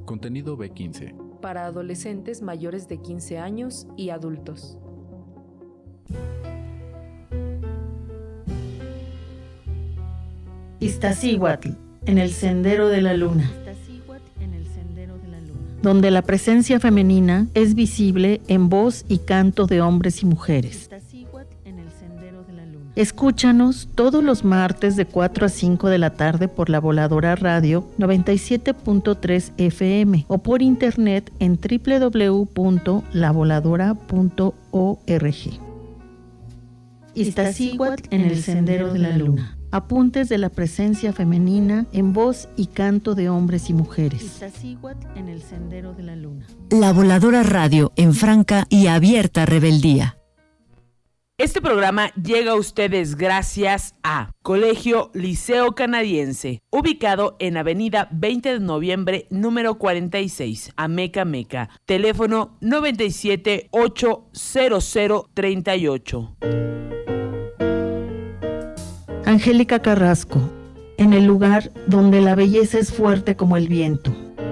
Contenido B15. Para adolescentes mayores de 15 años y adultos. Iztaccíhuatl, en el Sendero de la Luna, donde la presencia femenina es visible en voz y canto de hombres y mujeres. Escúchanos todos los martes de 4 a 5 de la tarde por La Voladora Radio 97.3 FM o por internet en www.lavoladora.org. Iztaccíhuatl en el Sendero de la Luna. Apuntes de la presencia femenina en voz y canto de hombres y mujeres. Iztaccíhuatl en el Sendero de la Luna. La Voladora Radio en franca y abierta rebeldía. Este programa llega a ustedes gracias a Colegio Liceo Canadiense, ubicado en Avenida 20 de Noviembre, número 46, Ameca, Meca. Teléfono 97-80038. Angélica Carrasco, en el lugar donde la belleza es fuerte como el viento.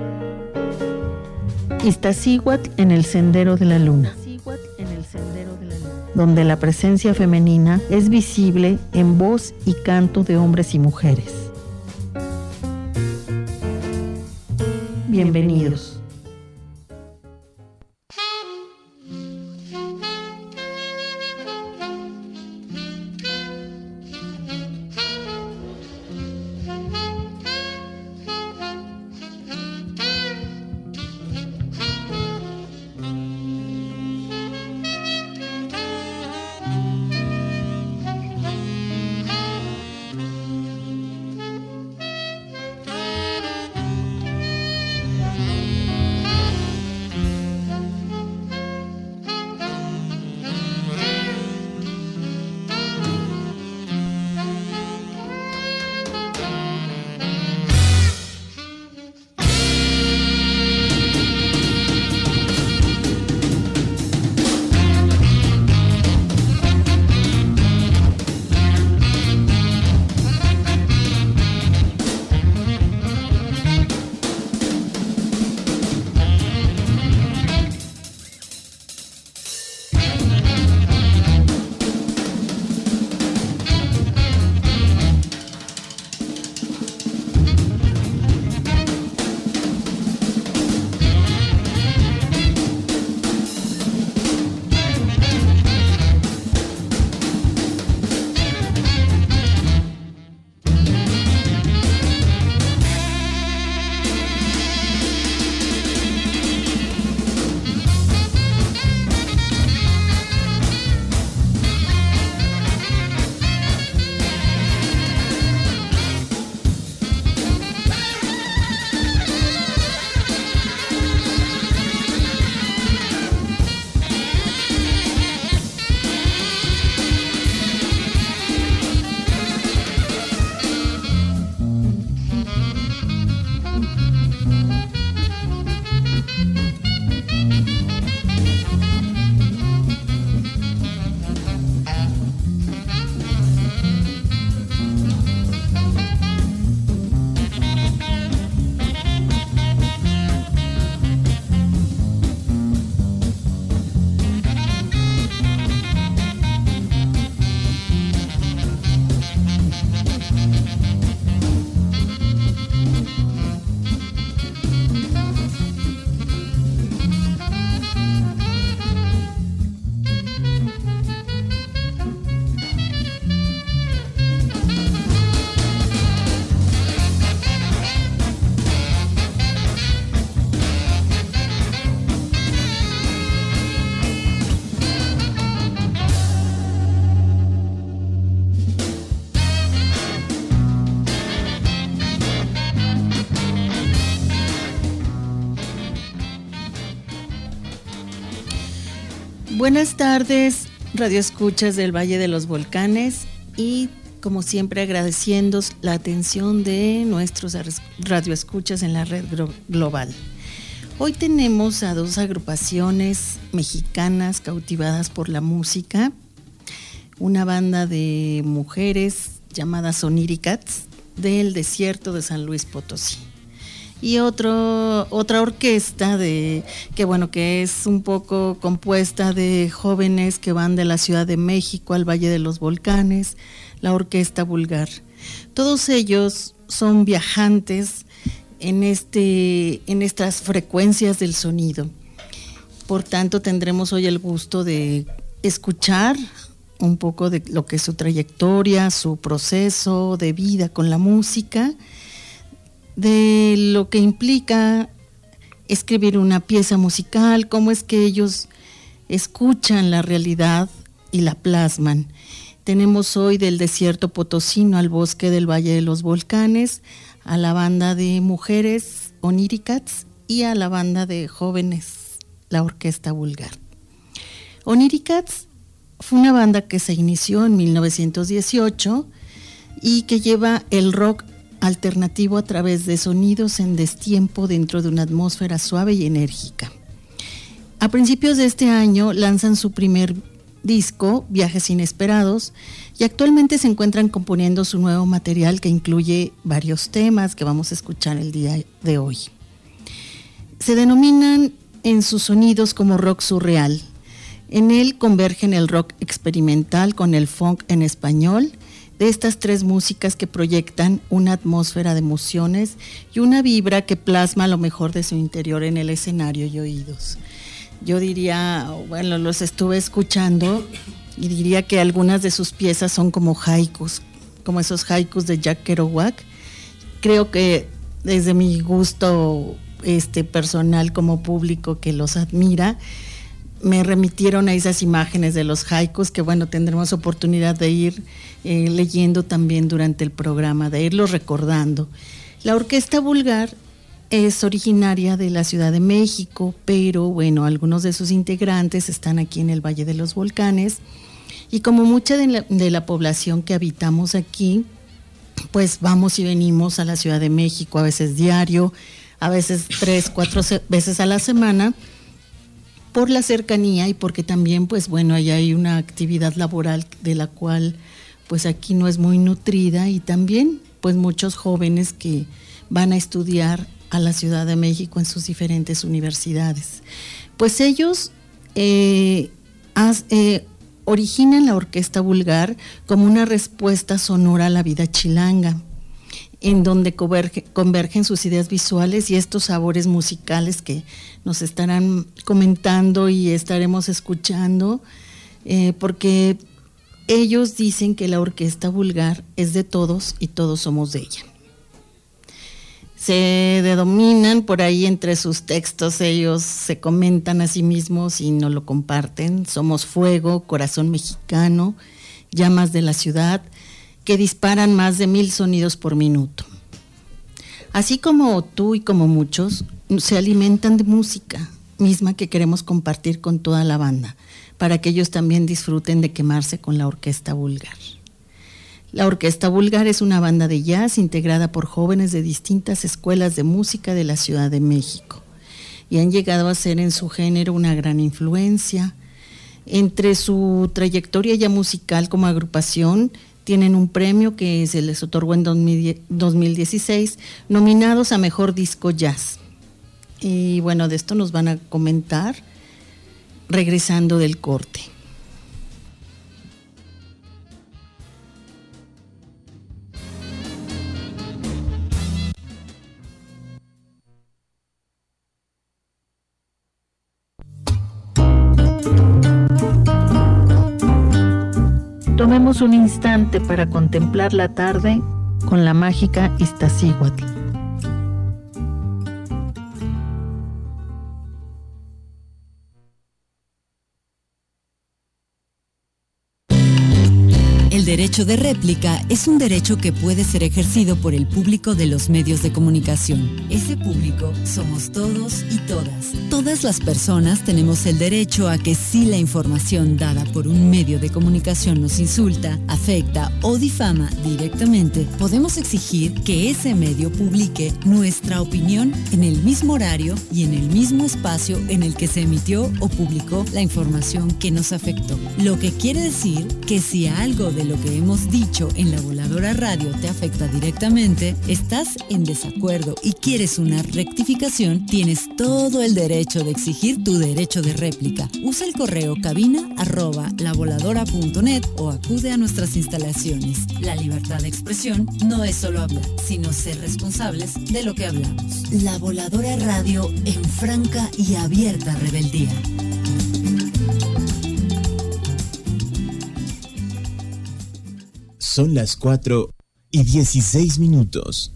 Iztaccíhuatl en el Sendero de la Luna, donde la presencia femenina es visible en voz y canto de hombres y mujeres. Bienvenidos. Buenas tardes, radioescuchas del Valle de los Volcanes, y como siempre agradeciendo la atención de nuestros radioescuchas en la red global. Hoy tenemos a dos agrupaciones mexicanas cautivadas por la música, una banda de mujeres llamada Soniricats del desierto de San Luis Potosí, y otra orquesta que es un poco compuesta de jóvenes que van de la Ciudad de México al Valle de los Volcanes, la Orquesta Vulgar. Todos ellos son viajantes en estas frecuencias del sonido. Por tanto, tendremos hoy el gusto de escuchar un poco de lo que es su trayectoria, su proceso de vida con la música, de lo que implica escribir una pieza musical, cómo es que ellos escuchan la realidad y la plasman. Tenemos hoy del desierto potosino al bosque del Valle de los Volcanes, a la banda de mujeres Oniricats y a la banda de jóvenes, la Orquesta Vulgar. Oniricats fue una banda que se inició en 1918 y que lleva el rock alternativo a través de sonidos en destiempo dentro de una atmósfera suave y enérgica. A principios de este año lanzan su primer disco, Viajes Inesperados, y actualmente se encuentran componiendo su nuevo material que incluye varios temas que vamos a escuchar el día de hoy. Se denominan en sus sonidos como rock surreal. En él convergen el rock experimental con el funk en español, de estas tres músicas que proyectan una atmósfera de emociones y una vibra que plasma lo mejor de su interior en el escenario y oídos. Yo diría, bueno, los estuve escuchando y diría que algunas de sus piezas son como haikus, como esos haikus de Jack Kerouac. Creo que desde mi gusto personal como público que los admira, me remitieron a esas imágenes de los haikus que, bueno, tendremos oportunidad de ir leyendo también durante el programa, de irlos recordando. La Orquesta Vulgar es originaria de la Ciudad de México, pero bueno, algunos de sus integrantes están aquí en el Valle de los Volcanes, y como mucha de la población que habitamos aquí, pues vamos y venimos a la Ciudad de México, a veces diario, a veces 3-4 veces a la semana, por la cercanía y porque también, pues bueno, ahí hay una actividad laboral de la cual pues aquí no es muy nutrida, y también pues muchos jóvenes que van a estudiar a la Ciudad de México en sus diferentes universidades. Pues ellos originan la Orquesta Vulgar como una respuesta sonora a la vida chilanga, en donde convergen sus ideas visuales y estos sabores musicales que nos estarán comentando y estaremos escuchando, porque ellos dicen que la Orquesta Vulgar es de todos y todos somos de ella. Se denominan por ahí entre sus textos, ellos se comentan a sí mismos y nos lo comparten: somos fuego, corazón mexicano, llamas de la ciudad, que disparan más de 1000 sonidos por minuto. Así como tú y como muchos, se alimentan de música misma que queremos compartir con toda la banda, para que ellos también disfruten de quemarse con la Orquesta Vulgar. La Orquesta Vulgar es una banda de jazz integrada por jóvenes de distintas escuelas de música de la Ciudad de México, y han llegado a ser en su género una gran influencia. Entre su trayectoria ya musical como agrupación, tienen un premio que se les otorgó en 2016, nominados a Mejor Disco Jazz. Y bueno, de esto nos van a comentar regresando del corte. Tomemos un instante para contemplar la tarde con la mágica Iztaccíhuatl. El derecho de réplica es un derecho que puede ser ejercido por el público de los medios de comunicación. Ese público somos todos y todas. Todas las personas tenemos el derecho a que si la información dada por un medio de comunicación nos insulta, afecta o difama directamente, podemos exigir que ese medio publique nuestra opinión en el mismo horario y en el mismo espacio en el que se emitió o publicó la información que nos afectó. Lo que quiere decir que si algo de lo que que hemos dicho en La Voladora Radio te afecta directamente, estás en desacuerdo y quieres una rectificación, tienes todo el derecho de exigir tu derecho de réplica. Usa el correo cabina@lavoladora.net o acude a nuestras instalaciones. La libertad de expresión no es solo hablar, sino ser responsables de lo que hablamos. La Voladora Radio en franca y abierta rebeldía. Son las 4:16.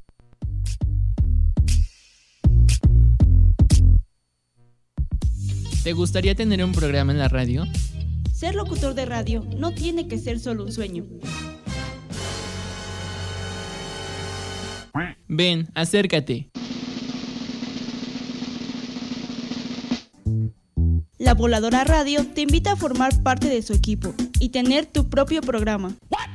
¿Te gustaría tener un programa en la radio? Ser locutor de radio no tiene que ser solo un sueño. Ven, acércate. La Voladora Radio te invita a formar parte de su equipo y tener tu propio programa.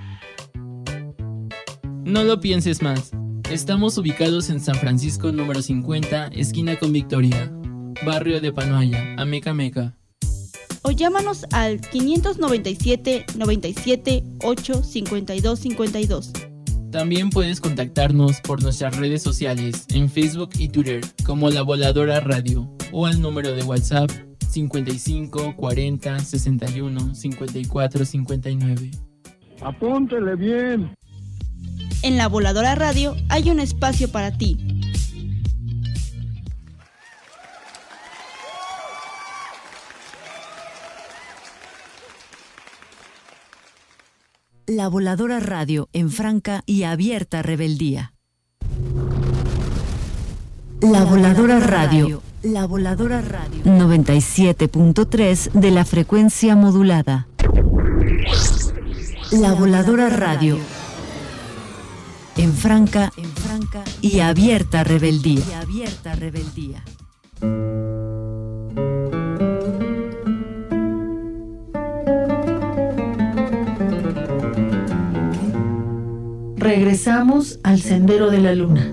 No lo pienses más. Estamos ubicados en San Francisco número 50, esquina con Victoria, barrio de Panoaya, Amecameca. O llámanos al 597 97 8 52 52. También puedes contactarnos por nuestras redes sociales en Facebook y Twitter como La Voladora Radio o al número de WhatsApp 55 40 61 54 59. Apúntele bien. En La Voladora Radio hay un espacio para ti. La Voladora Radio en franca y abierta rebeldía. La Voladora Radio. La Voladora Radio. 97.3 de la frecuencia modulada. La Voladora Radio. En franca y abierta rebeldía. Regresamos al Sendero de la Luna.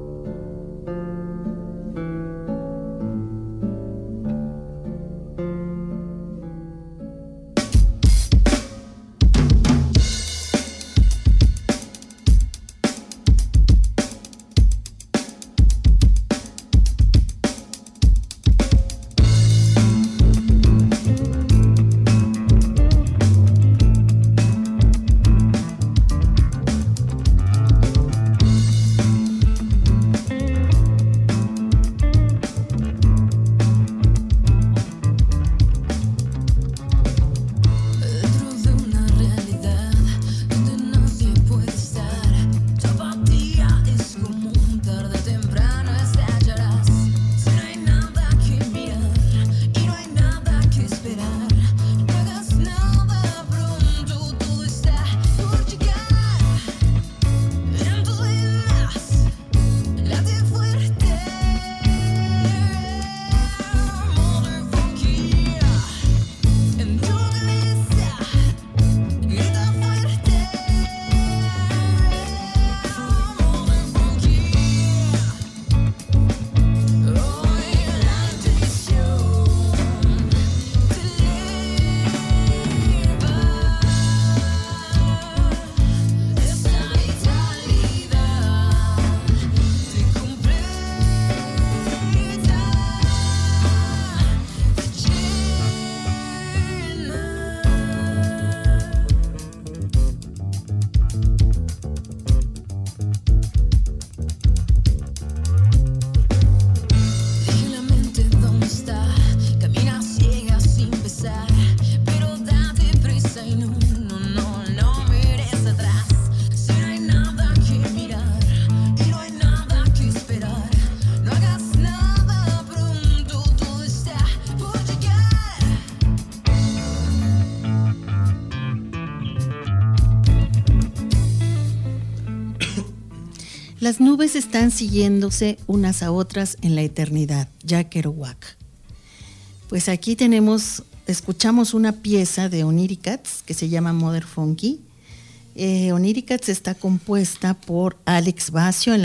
Las nubes están siguiéndose unas a otras en la eternidad. Jack Kerouac. Pues aquí escuchamos una pieza de Oniricats que se llama Mother Funky. Oniricats está compuesta por Alex Bacio,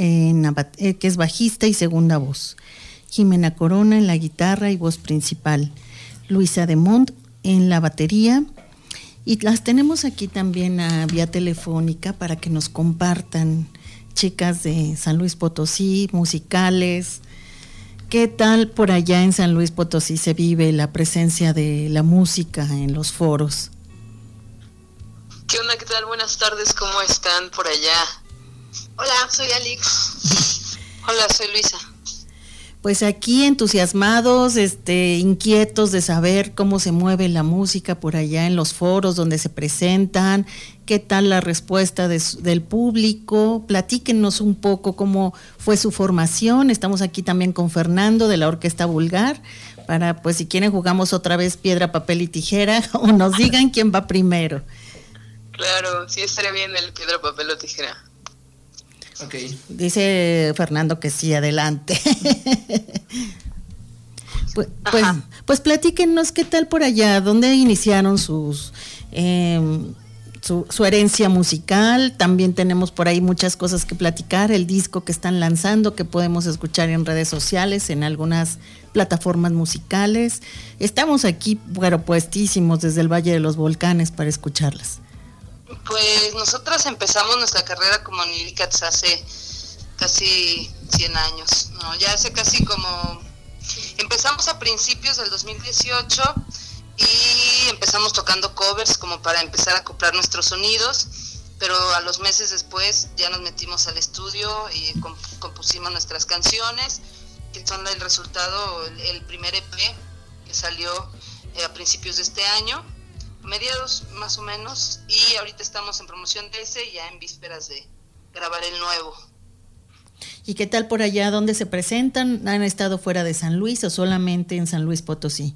que es bajista y segunda voz, Jimena Corona en la guitarra y voz principal, Luisa de Mont en la batería Y las tenemos aquí también a vía telefónica para que nos compartan, chicas de San Luis Potosí, musicales. ¿Qué tal por allá en San Luis Potosí se vive la presencia de la música en los foros? ¿Qué onda? ¿Qué tal? Buenas tardes, ¿cómo están por allá? Hola, soy Alex. Hola, soy Luisa. Pues aquí entusiasmados, inquietos de saber cómo se mueve la música por allá en los foros donde se presentan, qué tal la respuesta del público. Platíquenos un poco cómo fue su formación. Estamos aquí también con Fernando de la Orquesta Vulgar, para pues si quieren jugamos otra vez piedra, papel y tijera o nos digan quién va primero. Claro, sí estaría bien el piedra, papel o tijera. Okay. Dice Fernando que sí, adelante. pues platíquenos qué tal por allá, dónde iniciaron su herencia musical. También tenemos por ahí muchas cosas que platicar, el disco que están lanzando, que podemos escuchar en redes sociales, en algunas plataformas musicales. Estamos aquí, puestísimos desde el Valle de los Volcanes para escucharlas. Pues nosotras empezamos nuestra carrera como Oniricats hace casi 100 años, ¿no? Ya hace casi como... Empezamos a principios del 2018 y empezamos tocando covers como para empezar a acoplar nuestros sonidos, pero a los meses después ya nos metimos al estudio y compusimos nuestras canciones, que son el resultado, el primer EP que salió a principios de este año, mediados más o menos, y ahorita estamos en promoción de ese y ya en vísperas de grabar el nuevo. ¿Y qué tal por allá? ¿Dónde se presentan? ¿Han estado fuera de San Luis o solamente en San Luis Potosí?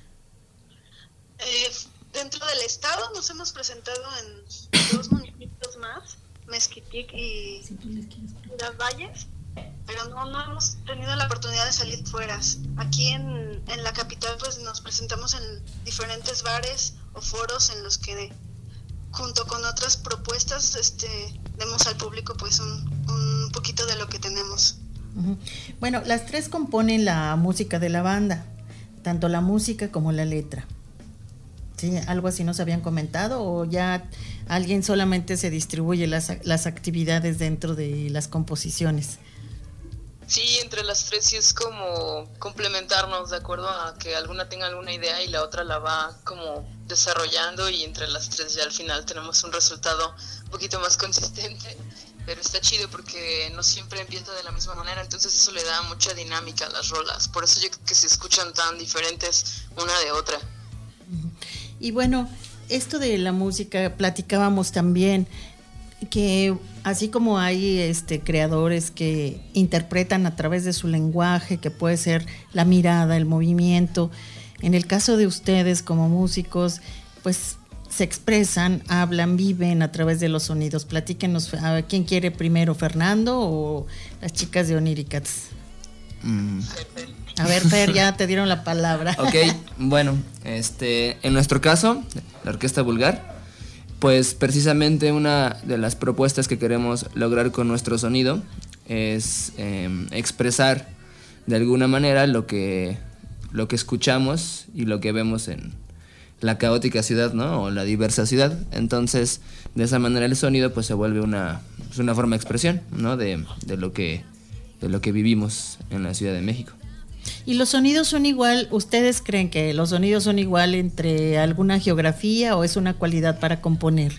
Dentro del estado nos hemos presentado en 2 municipios más, Mezquitic y Las Valles, pero no hemos tenido la oportunidad de salir fuera. Aquí en la capital pues nos presentamos en diferentes bares o foros en los que junto con otras propuestas demos al público pues un poquito de lo que tenemos. Bueno, las tres componen la música de la banda, tanto la música como la letra. ¿Sí? ¿Algo así nos habían comentado o ya alguien solamente se distribuye las actividades dentro de las composiciones? Sí, entre las tres sí es como complementarnos de acuerdo a que alguna tenga alguna idea y la otra la va como desarrollando, y entre las tres ya al final tenemos un resultado un poquito más consistente, pero está chido porque no siempre empieza de la misma manera, entonces eso le da mucha dinámica a las rolas, por eso yo creo que se escuchan tan diferentes una de otra. Y bueno, esto de la música, platicábamos también que así como hay creadores que interpretan a través de su lenguaje, que puede ser la mirada, el movimiento, en el caso de ustedes como músicos, pues se expresan, hablan, viven a través de los sonidos. Platíquenos, ¿quién quiere primero, Fernando o las chicas de Oniricats? A ver, Fer, ya te dieron la palabra. Ok, bueno, en nuestro caso, la Orquesta Vulgar, pues precisamente una de las propuestas que queremos lograr con nuestro sonido es expresar de alguna manera lo que escuchamos y lo que vemos en la caótica ciudad, ¿no? O la diversa ciudad. Entonces, de esa manera el sonido pues se vuelve una forma de expresión, ¿no? de lo que vivimos en la Ciudad de México. ¿Y los sonidos son igual? ¿Ustedes creen que los sonidos son igual entre alguna geografía o es una cualidad para componer?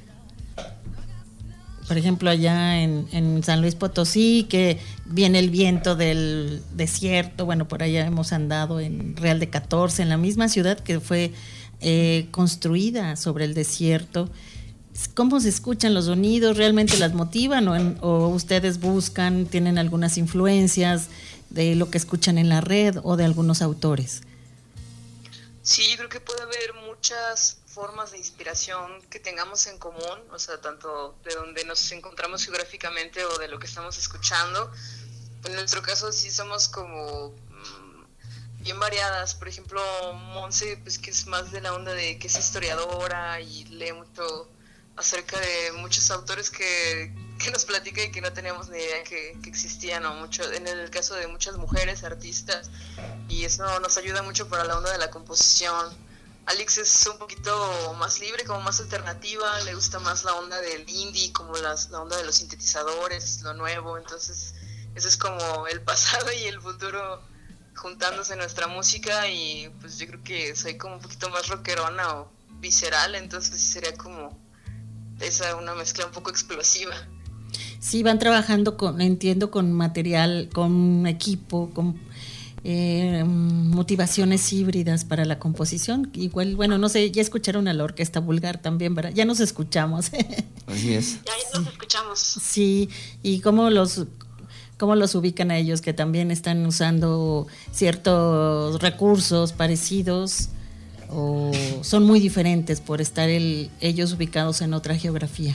Por ejemplo, allá en San Luis Potosí, que viene el viento del desierto, bueno, por allá hemos andado en Real de 14, en la misma ciudad que fue construida sobre el desierto. ¿Cómo se escuchan los sonidos? ¿Realmente las motivan o ustedes buscan, tienen algunas influencias de lo que escuchan en la red o de algunos autores? Sí, yo creo que puede haber muchas formas de inspiración que tengamos en común, o sea, tanto de donde nos encontramos geográficamente o de lo que estamos escuchando. En nuestro caso sí somos como bien variadas. Por ejemplo, Monse, pues que es más de la onda de que es historiadora y lee mucho acerca de muchos autores que nos platica y que no teníamos ni idea que existían, o mucho en el caso de muchas mujeres artistas, y eso nos ayuda mucho para la onda de la composición. Alex es un poquito más libre, como más alternativa, le gusta más la onda del indie, como la onda de los sintetizadores, lo nuevo. Entonces eso es como el pasado y el futuro juntándose en nuestra música, y pues yo creo que soy como un poquito más rockerona o visceral, entonces sí sería como una mezcla un poco explosiva. Sí, van trabajando entiendo, con material, con equipo, con motivaciones híbridas para la composición. Igual, bueno, no sé, ya escucharon a la Orquesta Vulgar también, ¿verdad? Ya nos escuchamos. Así es. Ya nos escuchamos. Sí, y cómo los ubican a ellos, que también están usando ciertos recursos parecidos, o son muy diferentes por estar ellos ubicados en otra geografía.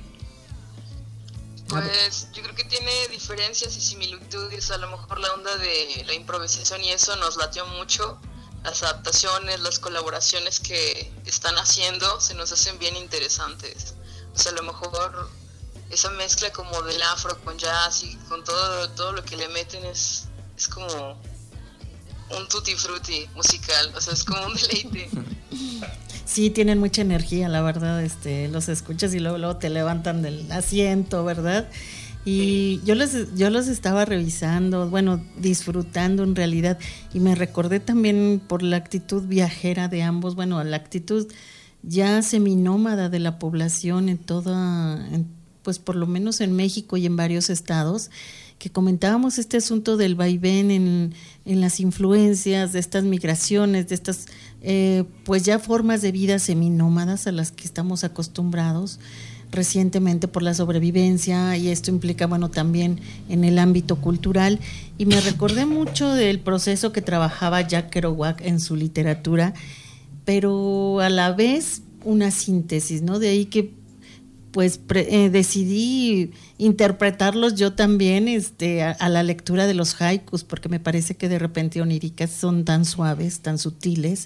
Pues yo creo que tiene diferencias y similitudes. A lo mejor la onda de la improvisación y eso nos latió mucho. Las adaptaciones, las colaboraciones que están haciendo se nos hacen bien interesantes. O sea, a lo mejor esa mezcla como del afro con jazz y con todo lo que le meten es como un tutti frutti musical. O sea, es como un deleite. Sí, tienen mucha energía, la verdad, los escuchas y luego te levantan del asiento, ¿verdad? Y yo los estaba revisando, bueno, disfrutando en realidad, y me recordé también por la actitud viajera de ambos, bueno, la actitud ya seminómada de la población pues por lo menos en México y en varios estados, que comentábamos este asunto del vaivén en las influencias de estas migraciones, de estas pues ya formas de vida seminómadas a las que estamos acostumbrados recientemente por la sobrevivencia, y esto implica, bueno, también en el ámbito cultural. Y me recordé mucho del proceso que trabajaba Jack Kerouac en su literatura, pero a la vez una síntesis, ¿no? De ahí que pues decidí interpretarlos yo también a la lectura de los haikus, porque me parece que de repente oníricas son tan suaves, tan sutiles,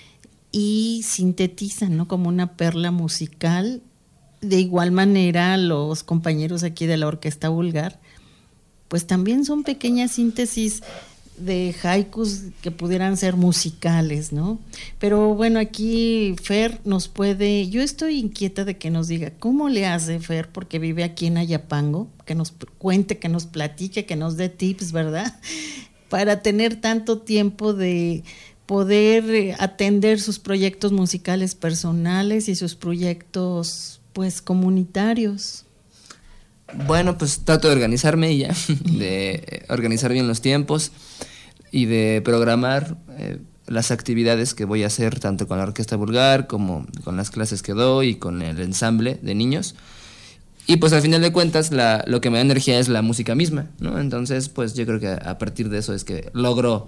y sintetizan, ¿no? Como una perla musical. De igual manera, los compañeros aquí de la Orquesta Vulgar, pues también son pequeñas síntesis de haikus que pudieran ser musicales, ¿no? Pero bueno, aquí Fer yo estoy inquieta de que nos diga cómo le hace Fer, porque vive aquí en Ayapango, que nos cuente, que nos platique, que nos dé tips, ¿verdad? Para tener tanto tiempo de poder atender sus proyectos musicales personales y sus proyectos, pues, comunitarios. Bueno, pues trato de organizarme ya, de organizar bien los tiempos y de programar las actividades que voy a hacer tanto con la Orquesta Vulgar como con las clases que doy y con el ensamble de niños. Y pues al final de cuentas lo que me da energía es la música misma, ¿no? Entonces pues yo creo que a partir de eso es que logro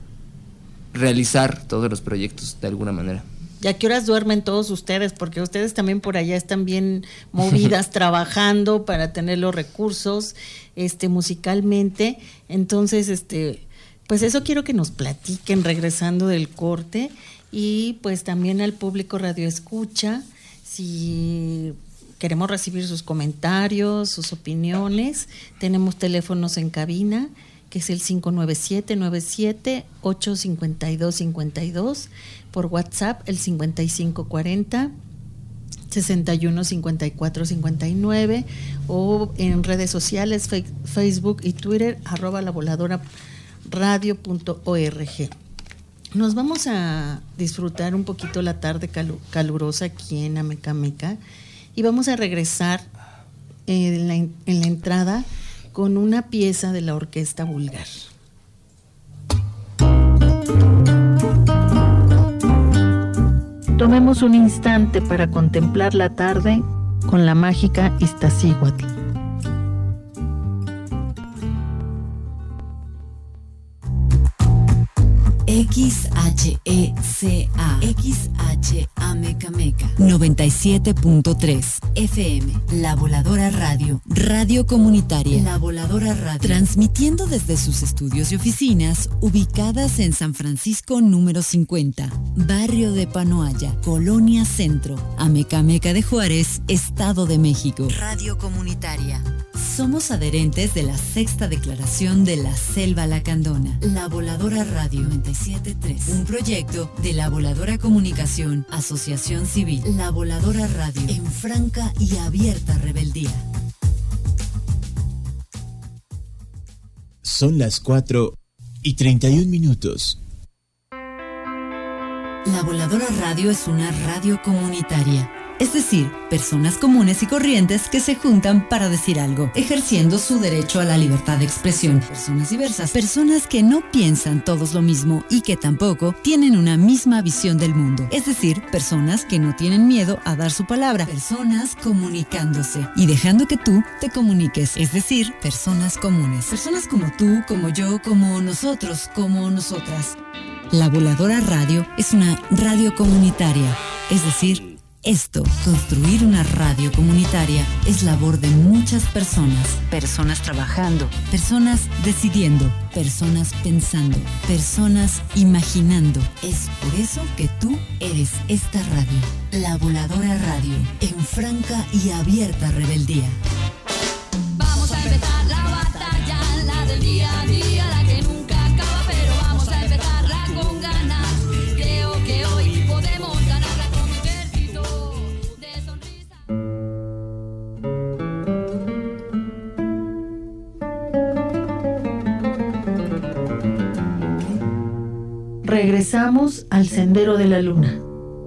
realizar todos los proyectos de alguna manera. ¿Y a qué horas duermen todos ustedes? Porque ustedes también por allá están bien movidas trabajando para tener los recursos musicalmente. Entonces, pues eso quiero que nos platiquen regresando del corte, y pues también al público Radio Escucha, si queremos recibir sus comentarios, sus opiniones. Tenemos teléfonos en cabina, que es el 597-97-852-52, por WhatsApp el 5540-6154-59, o en redes sociales Facebook y Twitter @lavoladoraRadio.org. Nos vamos a disfrutar un poquito la tarde calurosa aquí en Amecameca, y vamos a regresar en la entrada con una pieza de la Orquesta Vulgar. Tomemos un instante para contemplar la tarde con la mágica Iztaccíhuatl. XHECA Amecameca 97.3 FM, La Voladora Radio, radio comunitaria. La Voladora Radio, transmitiendo desde sus estudios y oficinas ubicadas en San Francisco número 50, barrio de Panoaya, Colonia Centro, Amecameca de Juárez, Estado de México. Radio comunitaria Somos adherentes de la Sexta Declaración de la Selva Lacandona. La Voladora Radio 97.3. Un proyecto de La Voladora Comunicación, Asociación Civil. La Voladora Radio, en franca y abierta rebeldía. Son las 4:31. La Voladora Radio es una radio comunitaria. Es decir, personas comunes y corrientes que se juntan para decir algo, ejerciendo su derecho a la libertad de expresión. Personas diversas, personas que no piensan todos lo mismo y que tampoco tienen una misma visión del mundo. Es decir, personas que no tienen miedo a dar su palabra. Personas comunicándose y dejando que tú te comuniques. Es decir, personas comunes. Personas como tú, como yo, como nosotros, como nosotras. La Voladora Radio es una radio comunitaria. Es decir, esto, construir una radio comunitaria, es labor de muchas personas. Personas trabajando, personas decidiendo, personas pensando, personas imaginando. Es por eso que tú eres esta radio, La Voladora Radio, en franca y abierta rebeldía. Vamos a empezar la batalla, la del día a día, la que nunca acaba, pero vamos a empezarla con ganas. Creo que hoy podemos ganarla con un ejército de sonrisas. Regresamos al Sendero de la Luna.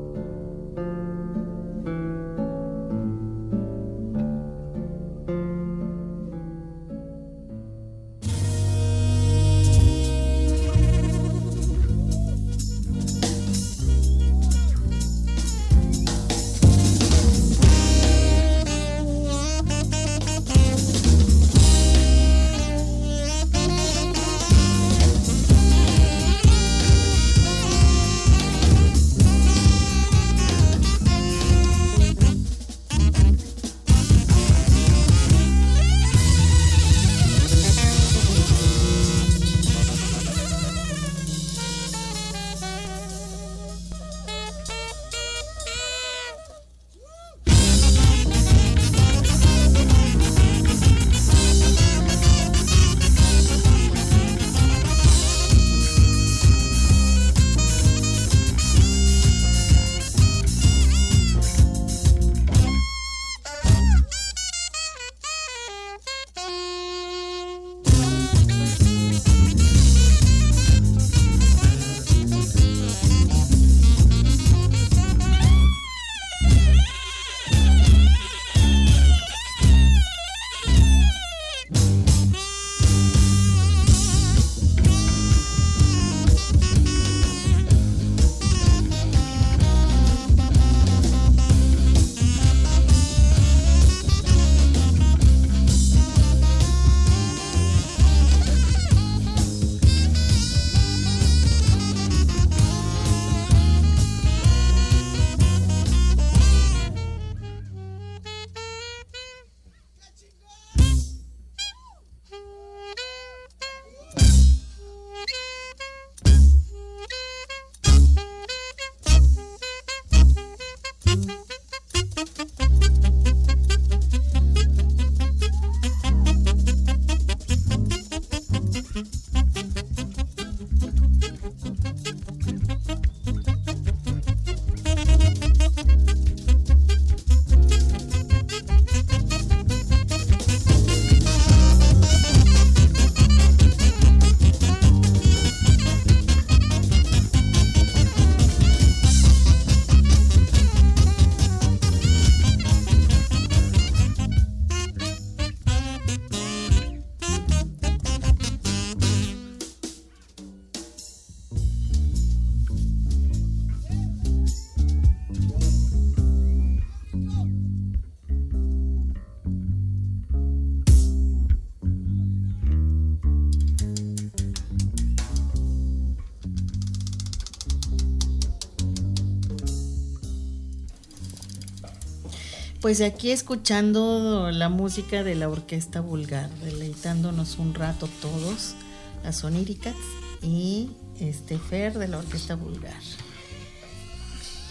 Pues aquí escuchando la música de la Orquesta Vulgar, deleitándonos un rato todos, las Soníricas y Fer de la Orquesta Vulgar.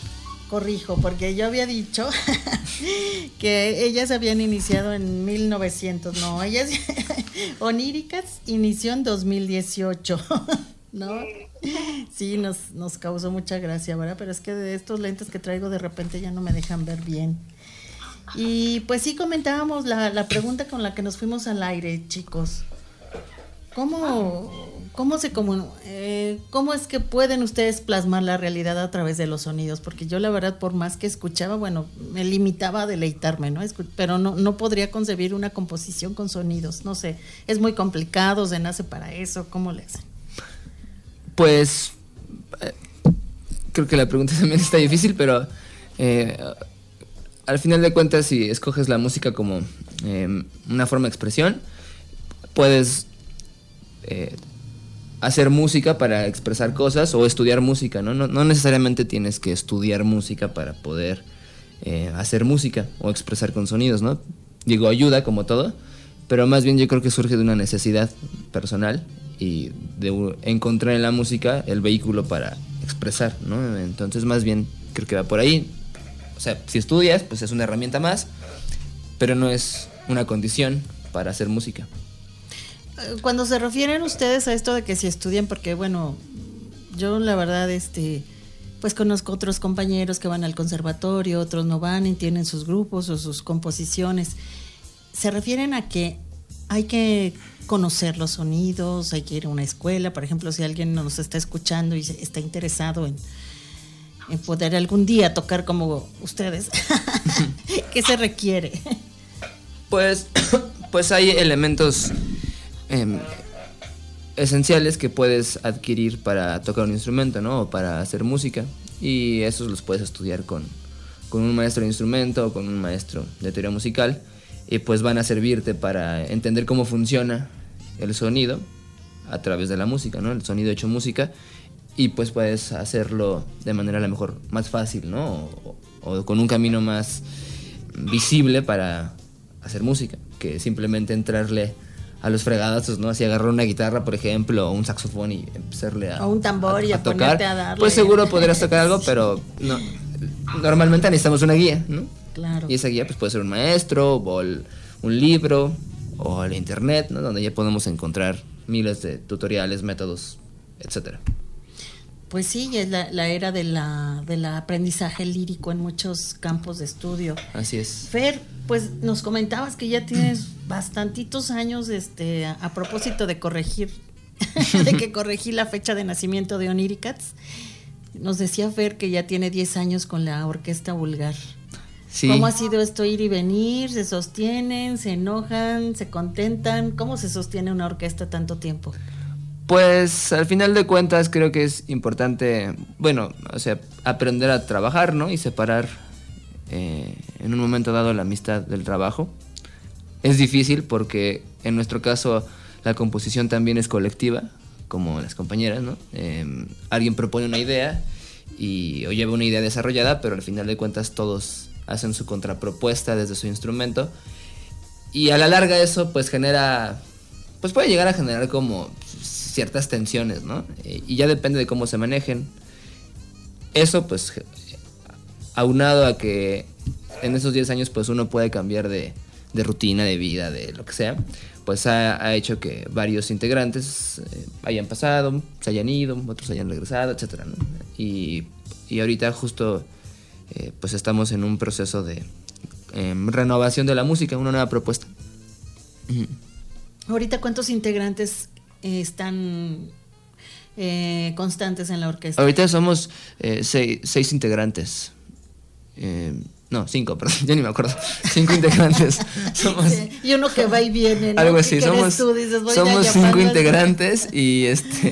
corrijo, porque yo había dicho que ellas habían iniciado en 1900, no, ellas Oníricats inició en 2018, ¿no? Sí, nos causó mucha gracia, ¿verdad? Pero es que de estos lentes que traigo de repente ya no me dejan ver bien. Y pues sí comentábamos la pregunta con la que nos fuimos al aire, chicos. ¿Cómo es que pueden ustedes plasmar la realidad a través de los sonidos? Porque yo la verdad, por más que escuchaba, bueno, me limitaba a deleitarme, ¿no? Pero no podría concebir una composición con sonidos, no sé, es muy complicado, se nace para eso, ¿cómo le hacen? Pues creo que la pregunta también está difícil, pero al final de cuentas, si escoges la música como una forma de expresión, puedes hacer música para expresar cosas o estudiar música, ¿no? No necesariamente tienes que estudiar música para poder hacer música o expresar con sonidos, ¿no? Digo, ayuda como todo, pero más bien yo creo que surge de una necesidad personal y de encontrar en la música el vehículo para expresar, ¿no? Entonces más bien creo que va por ahí. O sea, si estudias, pues es una herramienta más, pero no es una condición para hacer música. Cuando se refieren ustedes a esto de que si estudian, porque bueno, yo la verdad, pues conozco otros compañeros que van al conservatorio, otros no van y tienen sus grupos o sus composiciones. ¿Se refieren a que hay que conocer los sonidos, hay que ir a una escuela? Por ejemplo, si alguien nos está escuchando y está interesado en poder algún día tocar como ustedes, ¿qué se requiere? Pues hay elementos esenciales que puedes adquirir para tocar un instrumento, ¿no? O para hacer música, y esos los puedes estudiar con un maestro de instrumento o con un maestro de teoría musical, y pues van a servirte para entender cómo funciona el sonido a través de la música, ¿no? El sonido hecho música, y pues puedes hacerlo de manera a lo mejor más fácil, ¿no? O con un camino más visible para hacer música, que simplemente entrarle a los fregadazos, ¿no? Si agarrar una guitarra, por ejemplo, o un saxofón y empezarle o un tambor y a tocar, a darle. Pues seguro podrías tocar algo, pero no, normalmente necesitamos una guía, ¿no? Claro. Y esa guía pues puede ser un maestro, o un libro, o el internet, ¿no? Donde ya podemos encontrar miles de tutoriales, métodos, etcétera. Pues sí, es la era del aprendizaje lírico en muchos campos de estudio. Así es. Fer, pues nos comentabas que ya tienes bastantitos años a propósito de corregir que corregí la fecha de nacimiento de Oníricats. Nos decía Fer que ya tiene 10 años con la Orquesta Vulgar. Sí. ¿Cómo ha sido esto ir y venir? ¿Se sostienen? ¿Se enojan? ¿Se contentan? ¿Cómo se sostiene una orquesta tanto tiempo? Pues al final de cuentas creo que es importante, bueno, o sea, aprender a trabajar, ¿no? Y separar en un momento dado la amistad del trabajo. Es difícil porque en nuestro caso la composición también es colectiva, como las compañeras, ¿no? Alguien propone una idea o lleva una idea desarrollada, pero al final de cuentas todos hacen su contrapropuesta desde su instrumento, y a la larga eso pues puede llegar a generar como ciertas tensiones, ¿no? Y ya depende de cómo se manejen. Eso pues aunado a que en esos 10 años pues uno puede cambiar de rutina, de vida, de lo que sea, pues ha hecho que varios integrantes hayan pasado, se hayan ido, otros hayan regresado, etcétera, ¿no? Y ahorita justo pues estamos en un proceso de renovación de la música, una nueva propuesta. Ahorita, ¿cuántos integrantes están constantes en la orquesta? Ahorita somos 6 integrantes. No, 5, perdón, ya ni me acuerdo. 5 integrantes. Somos, sí, y uno que va y viene, ¿no? Algo así, somos 5 integrantes y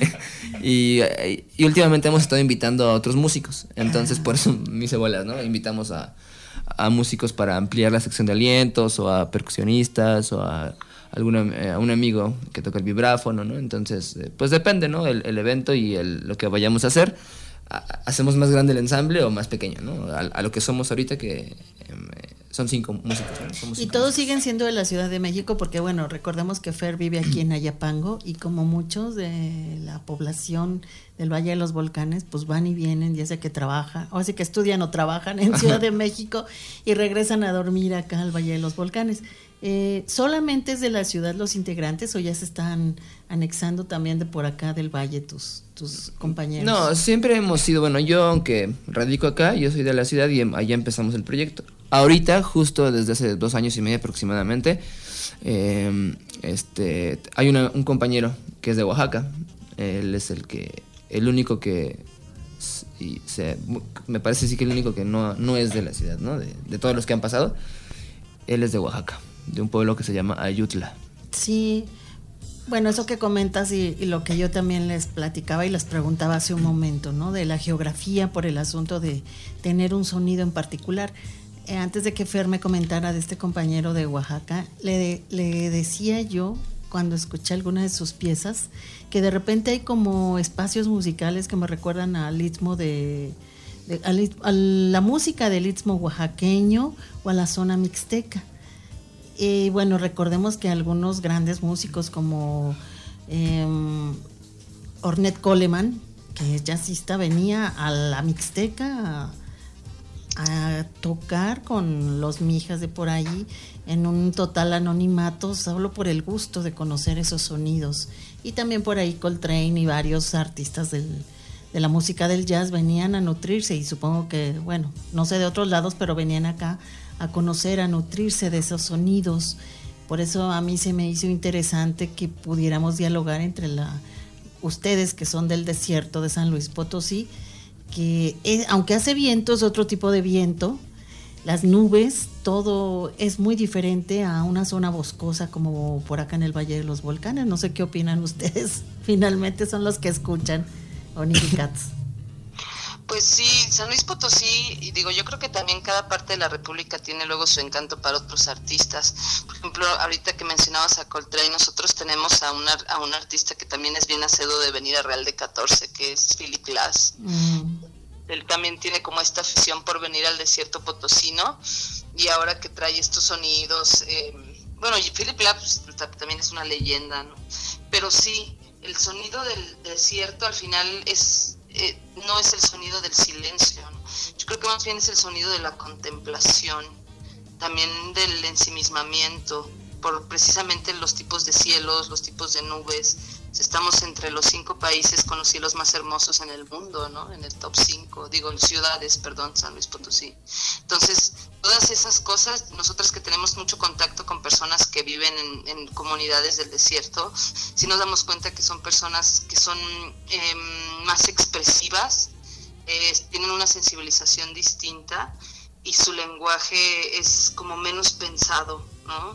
últimamente hemos estado invitando a otros músicos. Entonces, por eso me hice bolas, ¿no? Invitamos a músicos para ampliar la sección de alientos, o a percusionistas, o a un amigo que toca el vibráfono, ¿no? Entonces, pues depende, ¿no? El evento y lo que vayamos a hacer. Hacemos más grande el ensamble o más pequeño, ¿no? A lo que somos ahorita, que son 5 músicos, ¿no? Somos Y 5 todos músicos. siguen siendo de la Ciudad de México porque, bueno, recordemos que Fer vive aquí en Ayapango y como muchos de la población del Valle de los Volcanes, pues van y vienen, ya sea que trabajan, o sea que estudian o trabajan en Ciudad de México y regresan a dormir acá al Valle de los Volcanes. ¿Solamente es de la ciudad los integrantes o ya se están anexando también de por acá del Valle tus compañeros? No, siempre hemos sido, bueno, yo aunque radico acá, yo soy de la ciudad y allá empezamos el proyecto. Ahorita, justo desde hace 2 años y medio aproximadamente, hay un compañero que es de Oaxaca. Él es el único que, me parece sí que el único que no es de la ciudad, ¿no? De todos los que han pasado, él es de Oaxaca, de un pueblo que se llama Ayutla. Sí, bueno, eso que comentas y lo que yo también les platicaba y les preguntaba hace un momento, ¿no? De la geografía por el asunto de tener un sonido en particular. Antes de que Fer me comentara de este compañero de Oaxaca, le decía yo, cuando escuché algunas de sus piezas, que de repente hay como espacios musicales que me recuerdan al istmo a la música del istmo oaxaqueño o a la zona mixteca. Y bueno, recordemos que algunos grandes músicos como Ornette Coleman, que es jazzista, venía a la mixteca a tocar con los mijas de por ahí en un total anonimato, solo por el gusto de conocer esos sonidos. Y también por ahí Coltrane y varios artistas de la música del jazz venían a nutrirse, y supongo que, bueno, no sé de otros lados, pero venían acá a conocer, a nutrirse de esos sonidos. Por eso a mí se me hizo interesante que pudiéramos dialogar entre ustedes que son del desierto de San Luis Potosí, que aunque hace viento, es otro tipo de viento, las nubes, todo es muy diferente a una zona boscosa como por acá en el Valle de los Volcanes. No sé qué opinan ustedes, finalmente son los que escuchan, Oniricats. Pues sí, San Luis Potosí, y digo, yo creo que también cada parte de la República tiene luego su encanto para otros artistas. Por ejemplo, ahorita que mencionabas a Coltrane, nosotros tenemos a un artista que también es bien nacido de venir a Real de 14, que es Philip Glass. Él también tiene como esta afición por venir al desierto potosino, y ahora que trae estos sonidos, bueno, y Philip Glass también es una leyenda, ¿no? Pero sí, el sonido del desierto al final no es el sonido del silencio, ¿no? Yo creo que más bien es el sonido de la contemplación, también del ensimismamiento, por precisamente los tipos de cielos, los tipos de nubes. Estamos entre los 5 países con los cielos más hermosos en el mundo, ¿no? En el top 5, ciudades, San Luis Potosí. Entonces, todas esas cosas, nosotros que tenemos mucho contacto con personas que viven en comunidades del desierto, sí nos damos cuenta que son personas que son más expresivas, tienen una sensibilización distinta, y su lenguaje es como menos pensado, ¿no?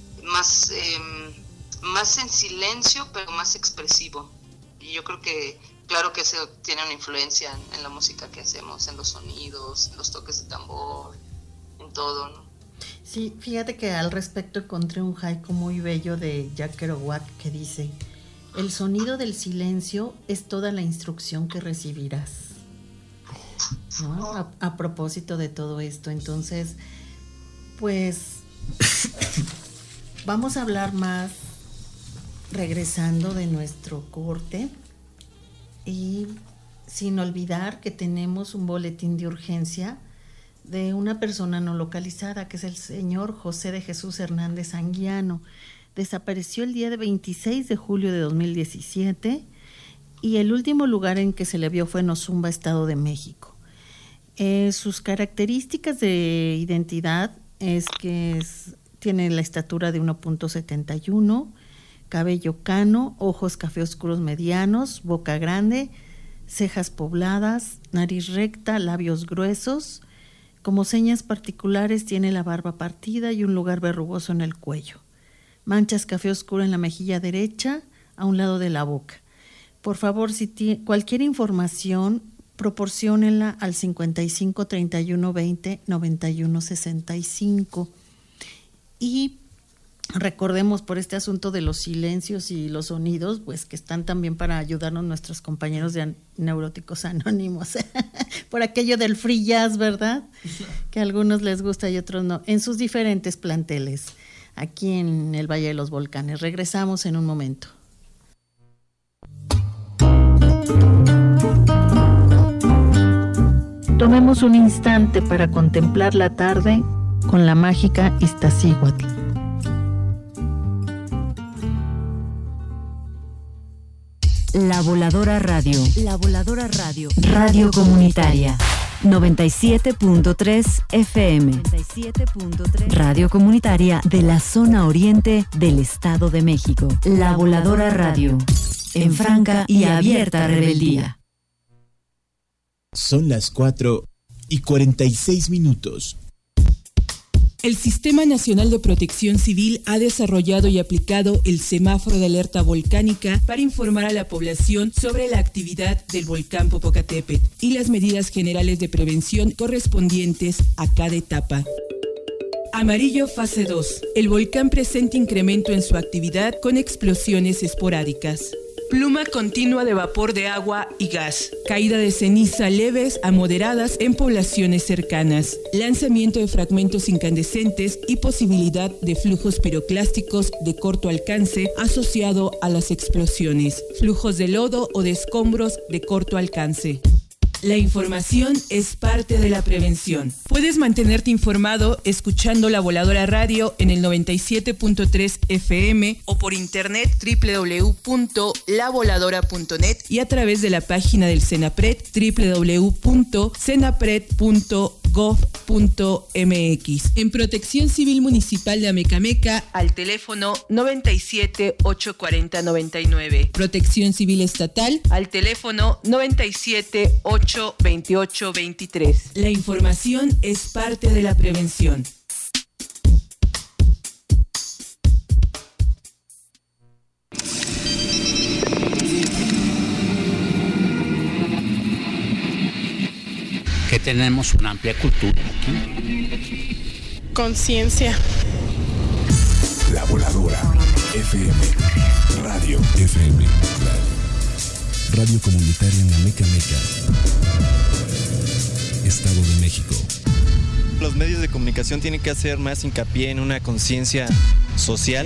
Más en silencio, pero más expresivo. Y yo creo que, claro que eso tiene una influencia en la música que hacemos, en los sonidos, en los toques de tambor, en todo, ¿no? Sí, fíjate que al respecto encontré un haiku muy bello de Jack Kerouac que dice: el sonido del silencio es toda la instrucción que recibirás, ¿no? A propósito de todo esto, entonces, pues vamos a hablar más regresando de nuestro corte, y sin olvidar que tenemos un boletín de urgencia de una persona no localizada, que es el señor José de Jesús Hernández Anguiano. Desapareció el día de 26 de julio de 2017 y el último lugar en que se le vio fue en Ozumba, Estado de México. Sus características de identidad es que tiene la estatura de 1.71, cabello cano, ojos café oscuros medianos, boca grande, cejas pobladas, nariz recta, labios gruesos. Como señas particulares tiene la barba partida y un lugar verrugoso en el cuello. Manchas café oscuro en la mejilla derecha, a un lado de la boca. Por favor, si cualquier información, proporciónenla al 55 31 20 91 65. Y recordemos por este asunto de los silencios y los sonidos, pues que están también para ayudarnos nuestros compañeros de Neuróticos Anónimos, por aquello del free jazz, ¿verdad? Que a algunos les gusta y otros no, en sus diferentes planteles, aquí en el Valle de los Volcanes. Regresamos en un momento. Tomemos un instante para contemplar la tarde con la mágica Iztaccíhuatl. La Voladora Radio. La Voladora Radio. Radio comunitaria. 97.3 FM. 97.3. Radio comunitaria de la zona oriente del Estado de México. La Voladora Radio. En franca y abierta rebeldía. Son las 4:46. El Sistema Nacional de Protección Civil ha desarrollado y aplicado el semáforo de alerta volcánica para informar a la población sobre la actividad del volcán Popocatépetl y las medidas generales de prevención correspondientes a cada etapa. Amarillo fase 2. El volcán presenta incremento en su actividad con explosiones esporádicas. Pluma continua de vapor de agua y gas. Caída de ceniza leves a moderadas en poblaciones cercanas. Lanzamiento de fragmentos incandescentes y posibilidad de flujos piroclásticos de corto alcance asociado a las explosiones. Flujos de lodo o de escombros de corto alcance. La información es parte de la prevención. Puedes mantenerte informado escuchando La Voladora Radio en el 97.3 FM o por internet www.lavoladora.net y a través de la página del CENAPRED www.cenapred.gov.mx. En Protección Civil Municipal de Amecameca al teléfono 97 840 99. Protección Civil Estatal al teléfono 97 828 23. La información es parte de la prevención. Que tenemos una amplia cultura aquí. Conciencia. La Voladora FM. Radio FM. Radio comunitaria en Amecameca, Estado de México. Los medios de comunicación tienen que hacer más hincapié en una conciencia social.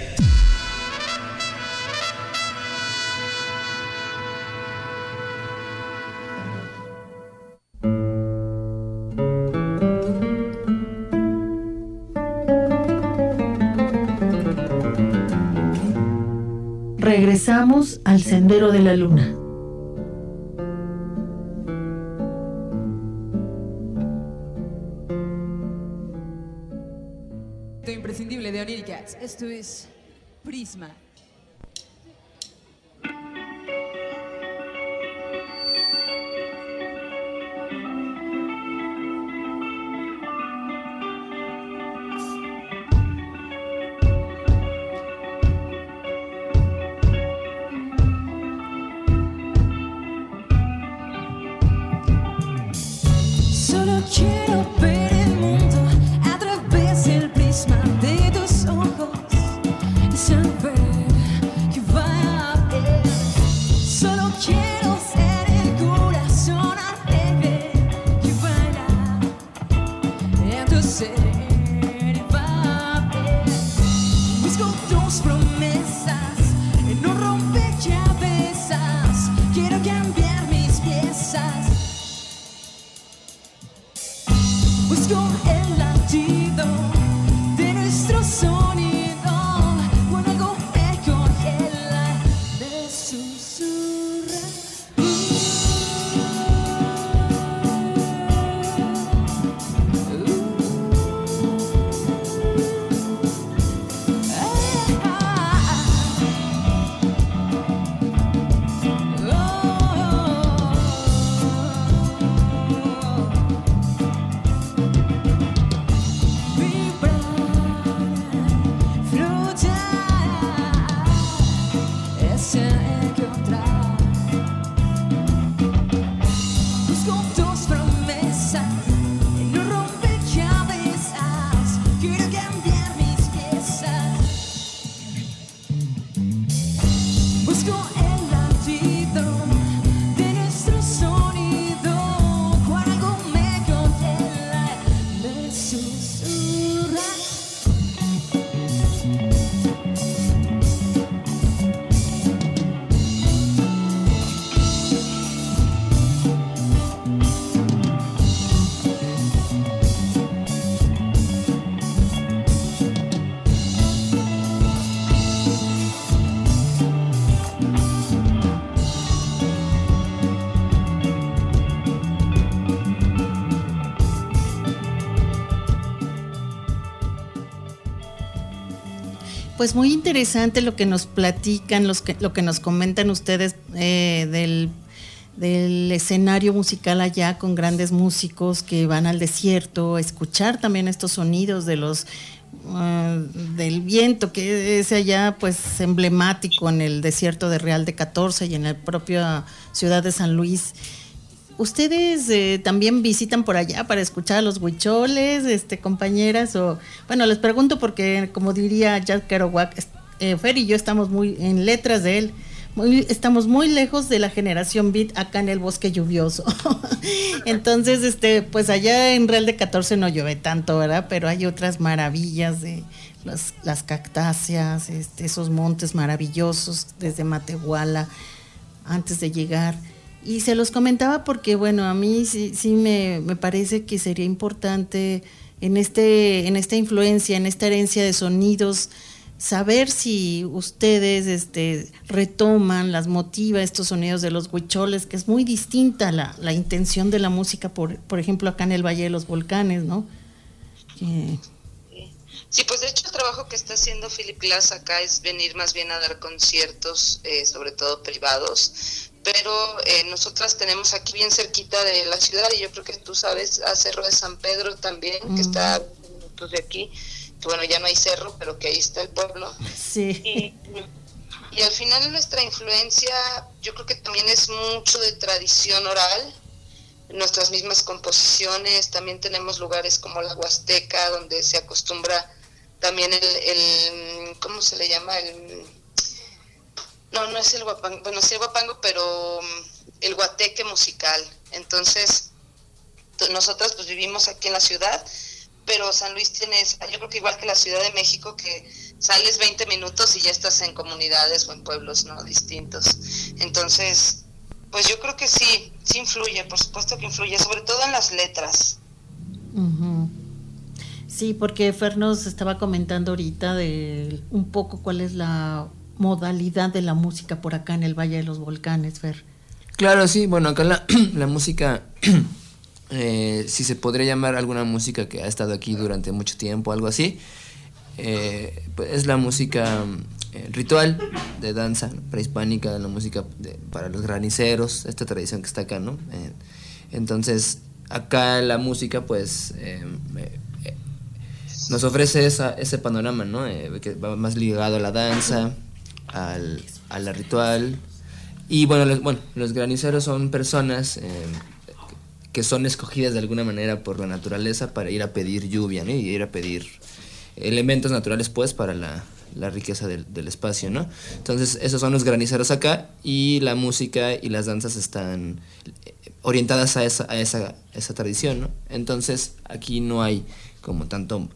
Regresamos al Sendero de la Luna. Imprescindible de Oníricas. Esto es Prisma. Solo quiero ver el mundo a través del prisma de tus ojos y saber que va a haber. Solo quiero ser el corazón alegre que baila en tu ser y va a haber. Busco tus promesas en un rompecabezas. Quiero cambiar mis piezas. Busco el latido de nuestro sonido. Cuando algo me congela, me susurra. pues muy interesante lo que nos platican, lo que nos comentan ustedes del escenario musical allá, con grandes músicos que van al desierto a escuchar también estos sonidos de los del viento, que es allá pues emblemático en el desierto de Real de 14 y en la propia ciudad de San Luis. ¿Ustedes también visitan por allá para escuchar a los huicholes, compañeras? O bueno, les pregunto porque, como diría Jack Kerouac, Fer y yo estamos muy en letras de él. Estamos muy lejos de la generación beat acá en el bosque lluvioso. Entonces, pues allá en Real de 14 no llueve tanto, ¿verdad? Pero hay otras maravillas de las cactáceas, esos montes maravillosos desde Matehuala, antes de llegar. Y se los comentaba porque, bueno, a mí sí me parece que sería importante en esta influencia, en esta herencia de sonidos, saber si ustedes retoman, las motiva estos sonidos de los huicholes, que es muy distinta la intención de la música, por ejemplo, acá en el Valle de los Volcanes, ¿no? Sí, pues de hecho el trabajo que está haciendo Philip Glass acá es venir más bien a dar conciertos, sobre todo privados, pero nosotras tenemos aquí bien cerquita de la ciudad, y yo creo que tú sabes, a Cerro de San Pedro también, que está a 20 minutos de aquí. Bueno, ya no hay cerro, pero que ahí está el pueblo. Sí. Y al final nuestra influencia, yo creo que también es mucho de tradición oral, nuestras mismas composiciones. También tenemos lugares como la Huasteca, donde se acostumbra también el ¿cómo se le llama? No es el guapango, bueno, sí el guapango, pero el guateque musical. Entonces, nosotras pues vivimos aquí en la ciudad, pero San Luis tiene, yo creo que igual que la Ciudad de México, que sales 20 minutos y ya estás en comunidades o en pueblos, ¿no?, distintos. Entonces, pues yo creo que sí influye, por supuesto que influye, sobre todo en las letras. Uh-huh. Sí, porque Fer nos estaba comentando ahorita de un poco cuál es la modalidad de la música por acá en el Valle de los Volcanes, Fer. Claro, sí, bueno, acá la música... si se podría llamar alguna música que ha estado aquí durante mucho tiempo, algo así, pues es la música ritual de danza prehispánica, la música para los graniceros, esta tradición que está acá, ¿no? Entonces, acá la música, pues, nos ofrece ese panorama, ¿no? Que va más ligado a la danza, a la ritual. Y bueno, los graniceros son personas que son escogidas de alguna manera por la naturaleza para ir a pedir lluvia, ¿no? Y ir a pedir elementos naturales, pues, para la riqueza del espacio, ¿no? Entonces, esos son los graniceros acá, y la música y las danzas están orientadas a esa tradición, ¿no? Entonces, aquí no hay como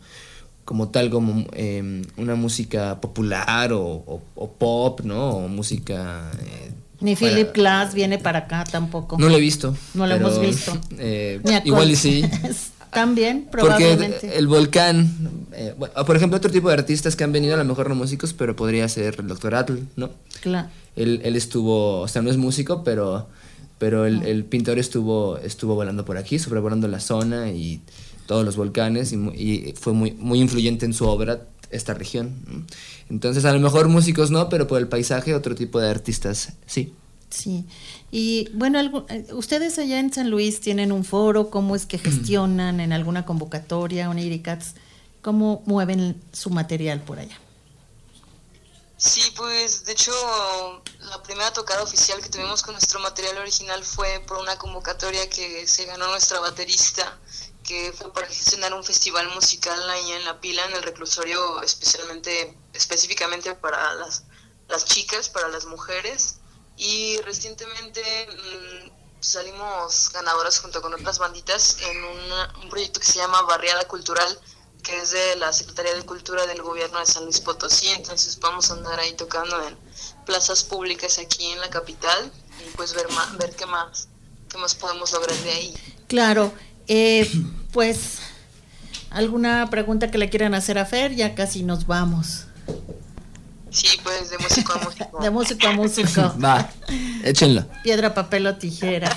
una música popular o pop, ¿no? O música... Ni Philip Glass viene para acá tampoco. No lo he visto. No lo hemos visto. Igual y sí. También, probablemente. Porque el Volcán, por ejemplo, otro tipo de artistas que han venido, a lo mejor no músicos, pero podría ser el Dr. Atl, ¿no? Claro. Él estuvo, o sea, no es músico, pero el pintor estuvo volando por aquí, sobrevolando la zona y todos los volcanes, y fue muy influyente en su obra esta región, ¿no? Entonces, a lo mejor músicos no, pero por el paisaje, otro tipo de artistas, sí. Sí. Y bueno, ustedes allá en San Luis tienen un foro, ¿cómo es que gestionan en alguna convocatoria, Oniricats? ¿Cómo mueven su material por allá? Sí, pues de hecho la primera tocada oficial que tuvimos con nuestro material original fue por una convocatoria que se ganó nuestra baterista, que fue para gestionar un festival musical ahí en La Pila, en el reclusorio, específicamente para las chicas, para las mujeres. Y recientemente salimos ganadoras junto con otras banditas en un proyecto que se llama Barriada Cultural, que es de la Secretaría de Cultura del Gobierno de San Luis Potosí. Entonces vamos a andar ahí tocando en plazas públicas aquí en la capital y pues ver qué más podemos lograr de ahí. Claro. Pues, ¿alguna pregunta que le quieran hacer a Fer? Ya casi nos vamos. Sí, pues de músico a músico. De músico a músico. Va, échenlo. Piedra, papel o tijera.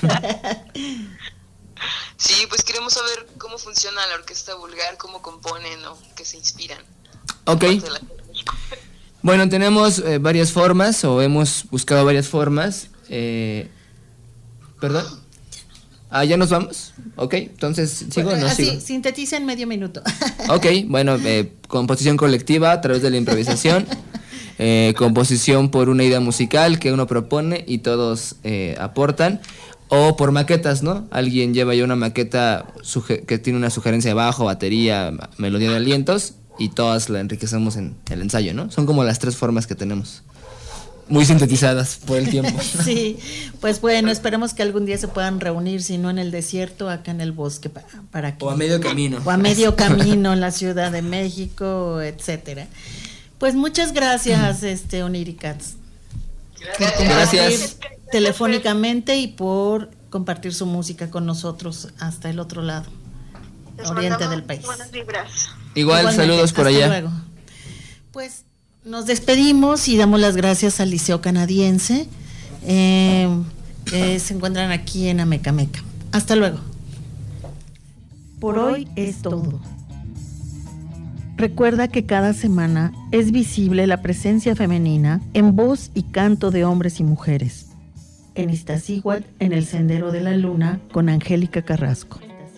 Sí, pues queremos saber cómo funciona la orquesta vulgar, cómo componen o qué se inspiran. Ok. Bueno, tenemos varias formas, o hemos buscado varias formas. ¿Perdón? ¿Ya nos vamos? Ok, entonces, ¿sigo o no sigo? Sí, sintetiza en medio minuto. Ok, bueno, composición colectiva a través de la improvisación, composición por una idea musical que uno propone y todos aportan, o por maquetas, ¿no? Alguien lleva ya una maqueta que tiene una sugerencia de bajo, batería, melodía de alientos, y todas la enriquecemos en el ensayo, ¿no? Son como las 3 formas que tenemos. Muy sintetizadas por el tiempo. Sí, pues bueno, esperemos que algún día se puedan reunir, si no en el desierto, acá en el bosque, para que, o a medio camino. O a medio camino en la Ciudad de México, etcétera. Pues muchas gracias, Oniricats. Por compartir telefónicamente y por compartir su música con nosotros hasta el otro lado, oriente del país. Buenas vibras. Igualmente, saludos por allá. Luego. Pues nos despedimos y damos las gracias al Liceo Canadiense, que se encuentran aquí en Amecameca. Hasta luego. Por hoy es todo. Recuerda que cada semana es visible la presencia femenina en voz y canto de hombres y mujeres. En Iztaccíhuatl, en el Sendero de la Luna, con Angélica Carrasco.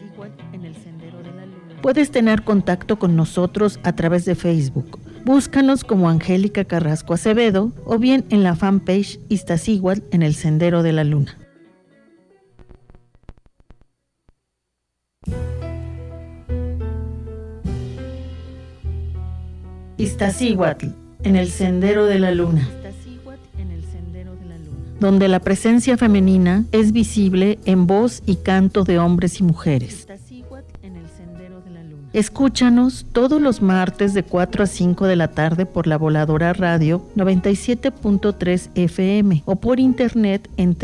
Puedes tener contacto con nosotros a través de Facebook. Búscanos como Angélica Carrasco Acevedo o bien en la fanpage Iztaccíhuatl en el Sendero de la Luna. Iztaccíhuatl en el Sendero de la Luna, donde la presencia femenina es visible en voz y canto de hombres y mujeres. Escúchanos todos los martes de 4 a 5 de la tarde por La Voladora Radio 97.3 FM o por internet en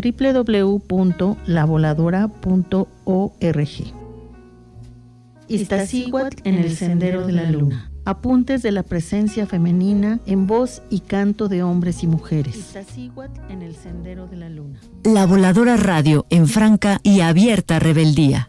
www.lavoladora.org. Iztaccíhuatl en el Sendero de la Luna. Apuntes de la presencia femenina en voz y canto de hombres y mujeres. Iztaccíhuatl en el Sendero de la Luna. La Voladora Radio en franca y abierta rebeldía.